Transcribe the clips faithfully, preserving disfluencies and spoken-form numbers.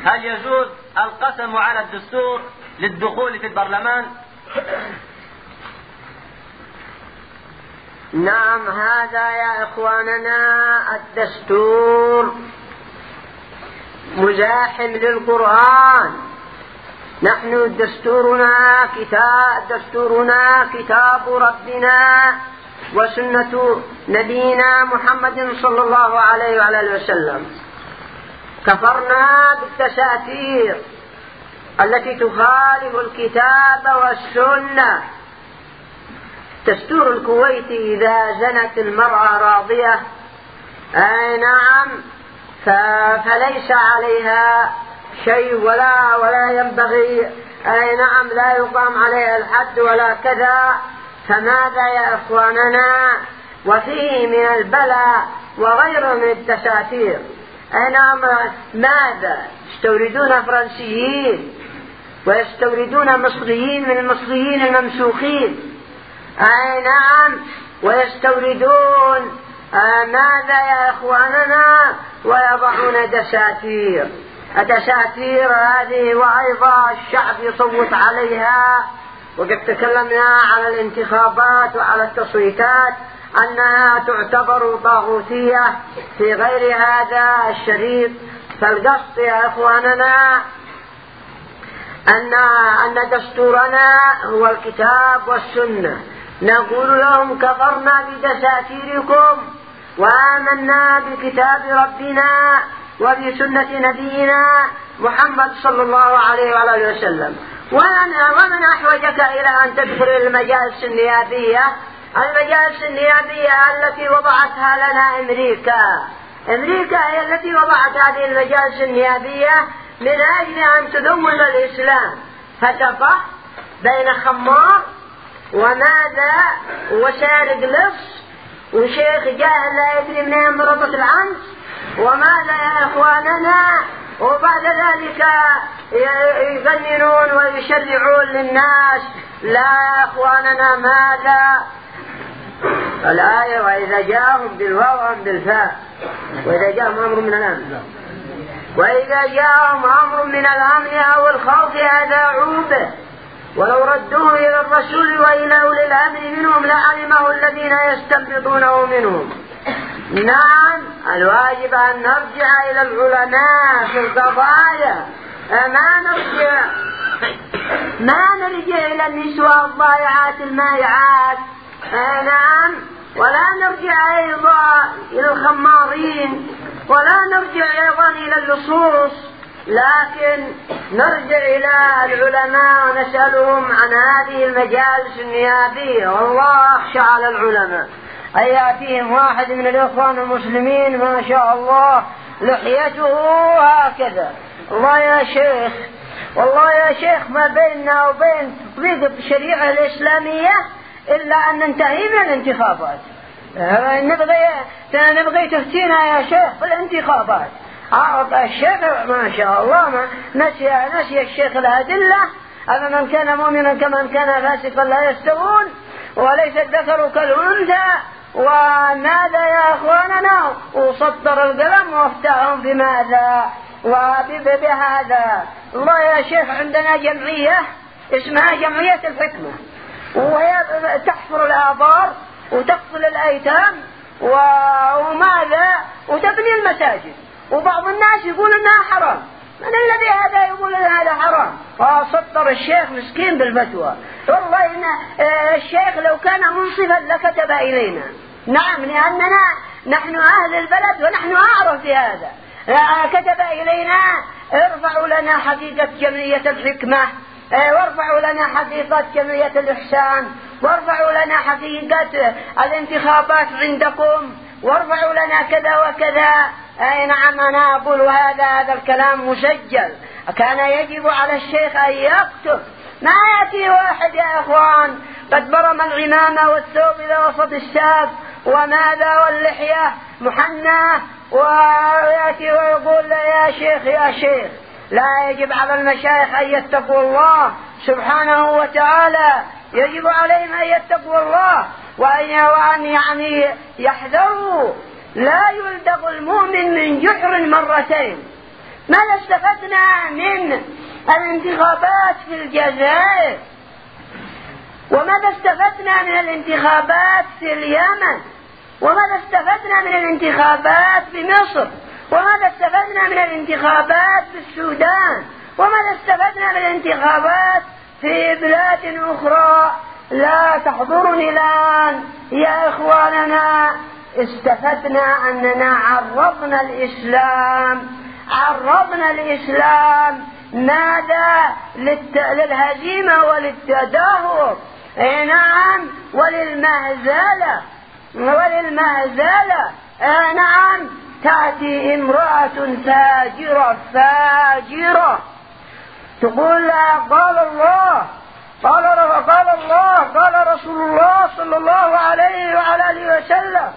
هل يجوز القسم على الدستور للدخول في البرلمان؟ نعم، هذا يا إخواننا الدستور مزاحم للقرآن. نحن دستورنا كتاب دستورنا كتاب ربنا وسنة نبينا محمد صلى الله عليه وعلى وسلم. كفرنا بالدساتير التي تخالف الكتاب والسنة. دستور الكويت إذا زنت المرأة راضية أي نعم فليس عليها شيء ولا ولا ينبغي أي نعم لا يقام عليها الحد ولا كذا. فماذا يا إخواننا؟ وفيه من البلاء وغيره من الدساتير. أي نعم، ماذا يستوردون فرنسيين ويستوردون مصريين من المصريين الممسوخين. أي نعم، ويستوردون آه ماذا يا إخواننا؟ ويضعون دساتير. الدساتير هذه وأيضا الشعب يصوت عليها. وقد تكلمنا على الانتخابات وعلى التصويتات أنها تعتبر طاغوتية في غير هذا الشريط. فالقصد يا إخواننا أن أن دستورنا هو الكتاب والسنة. نقول لهم كفرنا بدساتيركم وآمنا بكتاب ربنا وبسنة نبينا محمد صلى الله عليه وآله وسلم. ومن أحوجك إلى أن تدخل المجالس النيابية؟ المجالس النيابية التي وضعتها لنا أمريكا. أمريكا هي التي وضعت هذه المجالس النيابية من أجل أن تدون الإسلام. فتفة بين خمار وماذا وسارق لص وشيخ جاهل لا يدري منين مربط العنز وماذا يا إخواننا. وبعد ذلك يغننون ويشرعون للناس. لا يا إخواننا، ماذا الآية؟ وإذا جاءهم بالواو أم بالفاء؟ وإذا جاءهم أمر من الأمن وإذا جاءهم أمر من الأمن أو الخوف أذاعوا به ولو ردوه إلى الرسول وإلى أولي الأمر منهم لعلمه الذين يستنبطونه منهم. نعم، الواجب أن نرجع إلى العلماء في القضايا. ما نرجع ما نرجع إلى النسوة الضائعات المائعات. نعم، ولا نرجع أيضا إلى الخمارين ولا نرجع أيضا إلى اللصوص، لكن نرجع إلى العلماء ونسألهم عن هذه المجالس النيابية. والله أخشى على العلماء أن يأتيهم واحد من الإخوان المسلمين ما شاء الله لحيته هكذا. الله يا شيخ، والله يا شيخ ما بيننا وبين تطبيق الشريعة الإسلامية إلا أن ننتهي من الانتخابات. نبغي نبغي تفتينا يا شيخ بالانتخابات. أعطى الشيخ ما شاء الله ما نسي نسي الشيخ الأدلة. أما من كان مؤمنا كمن كان فاسقا لا يستوون وليس الذكر كالأنثى. وماذا يا أخواننا؟ وسطر القلم وافتحهم بماذا وبهذا. الله يا شيخ، عندنا جمعية اسمها جمعية الحكمة، وهي تحفر الآبار وتقتل الأيتام وماذا وتبني المساجد. وبعض الناس يقول انها حرام. من الذي هذا يقول ان هذا حرام؟ فسطر الشيخ مسكين بالفتوى. والله إن الشيخ لو كان منصفا لكتب إلينا. نعم، لأننا نحن أهل البلد ونحن أعرف بهذا. كتب إلينا ارفعوا لنا حقيقة جمعية الحكمة، وارفعوا لنا حقيقة جمعية الإحسان، وارفعوا لنا حقيقة الانتخابات عندكم، وارفعوا لنا كذا وكذا. أي نعم، أنا أقول هذا هذا الكلام مسجل. كان يجب على الشيخ أن يكتب. ما يأتي واحد يا إخوان قد برم العمامة والثوب إلى وسط الساق وماذا واللحية محنى ويأتي ويقول يا شيخ يا شيخ. لا، يجب على المشايخ أن يتقوا الله سبحانه وتعالى. يجب عليهم أن يتقوا الله وأن يعني يحذروا. لا يلدغ المؤمن من جحر مرتين. ماذا استفدنا من الانتخابات في الجزائر؟ وماذا استفدنا من الانتخابات في اليمن؟ وماذا استفدنا من الانتخابات في مصر؟ وماذا استفدنا من الانتخابات في السودان؟ وماذا استفدنا من الانتخابات في بلاد أخرى لا تحضرني الآن يا إخواننا؟ استفدنا أننا عرضنا الإسلام عرضنا الإسلام ماذا؟ للهزيمة وللتدهور، اي نعم، وللمهزلة وللمهزلة اي نعم. تأتي امرأة فاجرة فاجرة تقول لها قال الله قال قال الله قال رسول الله صلى الله عليه وعلى آله وسلم.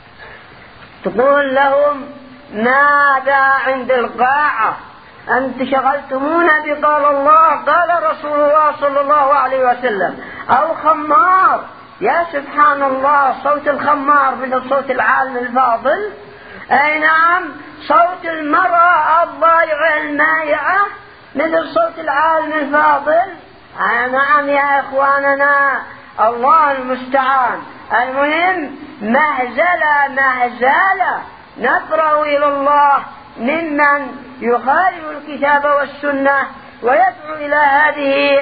تقول لهم ماذا عند القاعة؟ أنت شغلتمونا بقال الله قال رسول الله صلى الله عليه وسلم. أو خمار، يا سبحان الله، صوت الخمار من الصوت العالم الفاضل. أي نعم، صوت المرأة الضائعة المائعة مثل صوت العالم الفاضل. أي نعم يا إخواننا، الله المستعان. المهم مهزلة مهزلة، نفرغ إلى الله ممن يخالف الكتاب والسنة ويدعو إلى هذه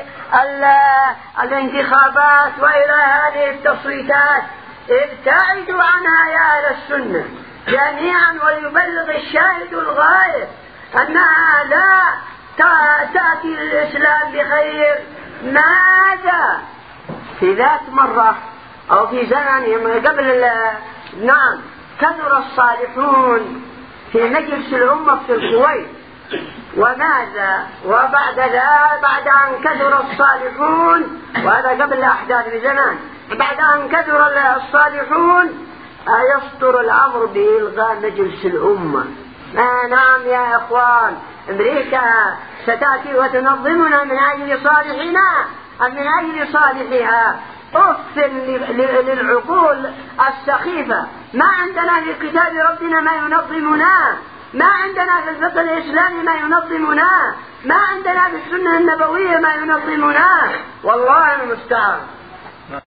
الانتخابات وإلى هذه التصويتات. ابتعدوا عنها يا أهل السنة جميعا، وليبلغ الشاهد الغائب أنها لا تأتي للإسلام بخير. ماذا؟ في ذات مرة أو في زمن قبل نعم كثر الصالحون في مجلس الأمة في الكويت. وماذا؟ وبعد ذلك بعد أن كثر الصالحون، وهذا قبل الأحداث بزمان، بعد أن كثر الصالحون يصدر الأمر بإلغاء مجلس الأمة. آه نعم يا إخوان، أمريكا ستأتي وتنظمنا من أجل صالحنا أم من أجل صالحها؟ أف للعقول السخيفة. ما عندنا في كتاب ربنا ما ينظمنا، ما عندنا في الفقه الإسلامي ما ينظمنا، ما عندنا في السنة النبوية ما ينظمنا. والله المستعان.